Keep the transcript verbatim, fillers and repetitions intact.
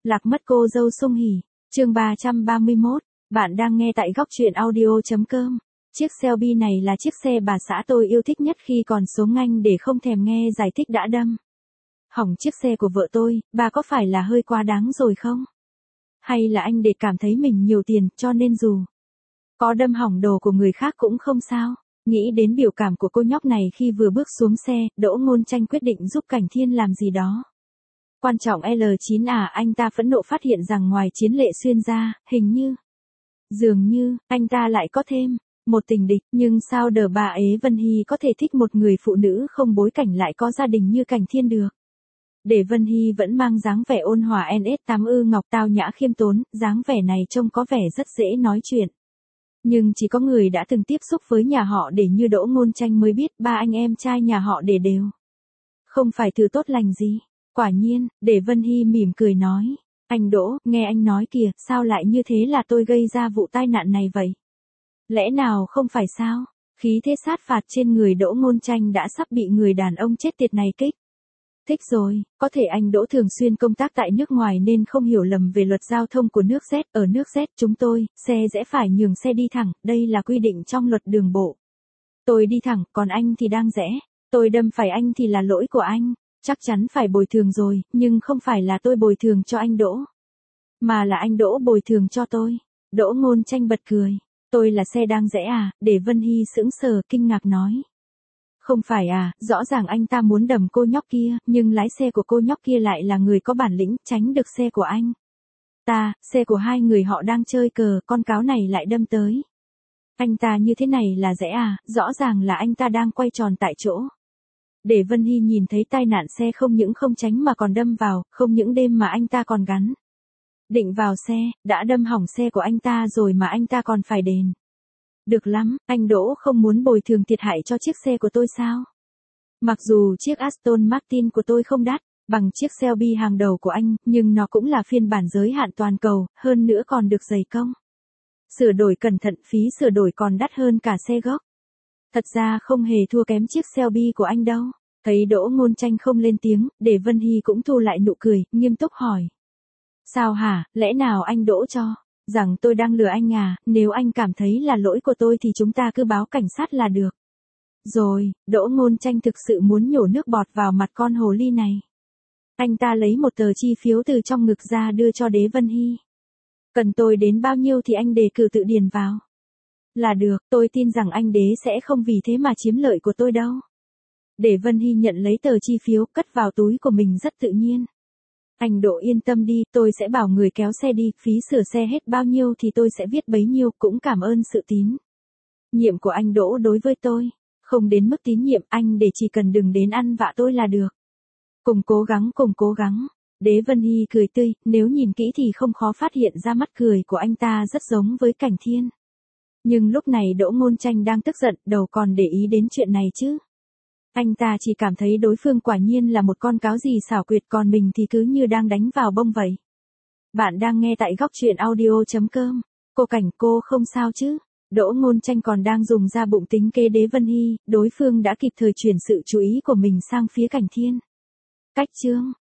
Lạc mất cô dâu Sung Hỉ, chương ba trăm ba mươi mốt, bạn đang nghe tại góc truyện audio.com. Chiếc Shelby này là chiếc xe bà xã tôi yêu thích nhất khi còn sống, anh để không thèm nghe giải thích đã đâm hỏng chiếc xe của vợ tôi, bà có phải là hơi quá đáng rồi không? Hay là anh để cảm thấy mình nhiều tiền cho nên dù có đâm hỏng đồ của người khác cũng không sao? Nghĩ đến biểu cảm của cô nhóc này khi vừa bước xuống xe, Đỗ Ngôn Tranh quyết định giúp Cảnh Thiên làm gì đó. Quan trọng L chín à, anh ta phẫn nộ phát hiện rằng ngoài Chiến Lệ Xuyên ra, hình như, dường như, anh ta lại có thêm một tình địch, nhưng sao đờ bà Ế Vân Hy có thể thích một người phụ nữ không bối cảnh lại có gia đình như Cảnh Thiên được? Để Vân Hy vẫn mang dáng vẻ ôn hòa en ét tám ư ngọc tao nhã khiêm tốn, dáng vẻ này trông có vẻ rất dễ nói chuyện. Nhưng chỉ có người đã từng tiếp xúc với nhà họ Để như Đỗ Ngôn Tranh mới biết ba anh em trai nhà họ Để đều không phải thứ tốt lành gì. Quả nhiên, Để Vân Hy mỉm cười nói, anh Đỗ, nghe anh nói kìa, sao lại như thế, là tôi gây ra vụ tai nạn này vậy? Lẽ nào không phải sao? Khí thế sát phạt trên người Đỗ Ngôn Tranh đã sắp bị người đàn ông chết tiệt này kích thích rồi. Có thể anh Đỗ thường xuyên công tác tại nước ngoài nên không hiểu lầm về luật giao thông của nước Z. Ở nước Z chúng tôi, xe rẽ phải nhường xe đi thẳng, đây là quy định trong luật đường bộ. Tôi đi thẳng, còn anh thì đang rẽ. Tôi đâm phải anh thì là lỗi của anh. Chắc chắn phải bồi thường rồi, nhưng không phải là tôi bồi thường cho anh Đỗ, mà là anh Đỗ bồi thường cho tôi. Đỗ Ngôn Tranh bật cười. Tôi là xe đang rẽ à? Để Vân Hy sững sờ kinh ngạc nói. Không phải à, rõ ràng anh ta muốn đầm cô nhóc kia, nhưng lái xe của cô nhóc kia lại là người có bản lĩnh, tránh được xe của anh ta. Xe của hai người họ đang chơi cờ, con cáo này lại đâm tới anh ta như thế này là rẽ à? Rõ ràng là anh ta đang quay tròn tại chỗ. Để Vân Hy nhìn thấy tai nạn xe không những không tránh mà còn đâm vào, không những đêm mà anh ta còn gắn định vào xe, đã đâm hỏng xe của anh ta rồi mà anh ta còn phải đền. Được lắm, anh Đỗ không muốn bồi thường thiệt hại cho chiếc xe của tôi sao? Mặc dù chiếc Aston Martin của tôi không đắt bằng chiếc Shelby hàng đầu của anh, nhưng nó cũng là phiên bản giới hạn toàn cầu, hơn nữa còn được dày công sửa đổi cẩn thận, phí sửa đổi còn đắt hơn cả xe gốc. Thật ra không hề thua kém chiếc Shelby của anh đâu. Thấy Đỗ Ngôn Tranh không lên tiếng, Để Vân Hy cũng thu lại nụ cười, nghiêm túc hỏi. Sao hả, lẽ nào anh Đỗ cho rằng tôi đang lừa anh à? Nếu anh cảm thấy là lỗi của tôi thì chúng ta cứ báo cảnh sát là được rồi. Đỗ Ngôn Tranh thực sự muốn nhổ nước bọt vào mặt con hồ ly này. Anh ta lấy một tờ chi phiếu từ trong ngực ra đưa cho Đế Vân Hy. Cần tôi đến bao nhiêu thì anh đề cử tự điền vào là được, tôi tin rằng anh Đế sẽ không vì thế mà chiếm lợi của tôi đâu. Để Vân Hy nhận lấy tờ chi phiếu, cất vào túi của mình rất tự nhiên. Anh Đỗ yên tâm đi, tôi sẽ bảo người kéo xe đi, phí sửa xe hết bao nhiêu thì tôi sẽ viết bấy nhiêu, cũng cảm ơn sự tín nhiệm của anh Đỗ đối với tôi. Không đến mức tín nhiệm, anh để chỉ cần đừng đến ăn vạ tôi là được. Cùng cố gắng, cùng cố gắng. Đế Vân Hy cười tươi, nếu nhìn kỹ thì không khó phát hiện ra mắt cười của anh ta rất giống với Cảnh Thiên. Nhưng lúc này Đỗ Ngôn Tranh đang tức giận, đâu còn để ý đến chuyện này chứ. Anh ta chỉ cảm thấy đối phương quả nhiên là một con cáo gì xảo quyệt, còn mình thì cứ như đang đánh vào bông vậy. Bạn đang nghe tại góc truyện audio.com. Cô Cảnh, cô không sao chứ? Đỗ Ngôn Tranh còn đang dùng ra bụng tính kế Đế Vân Hy, đối phương đã kịp thời chuyển sự chú ý của mình sang phía Cảnh Thiên. Cách chương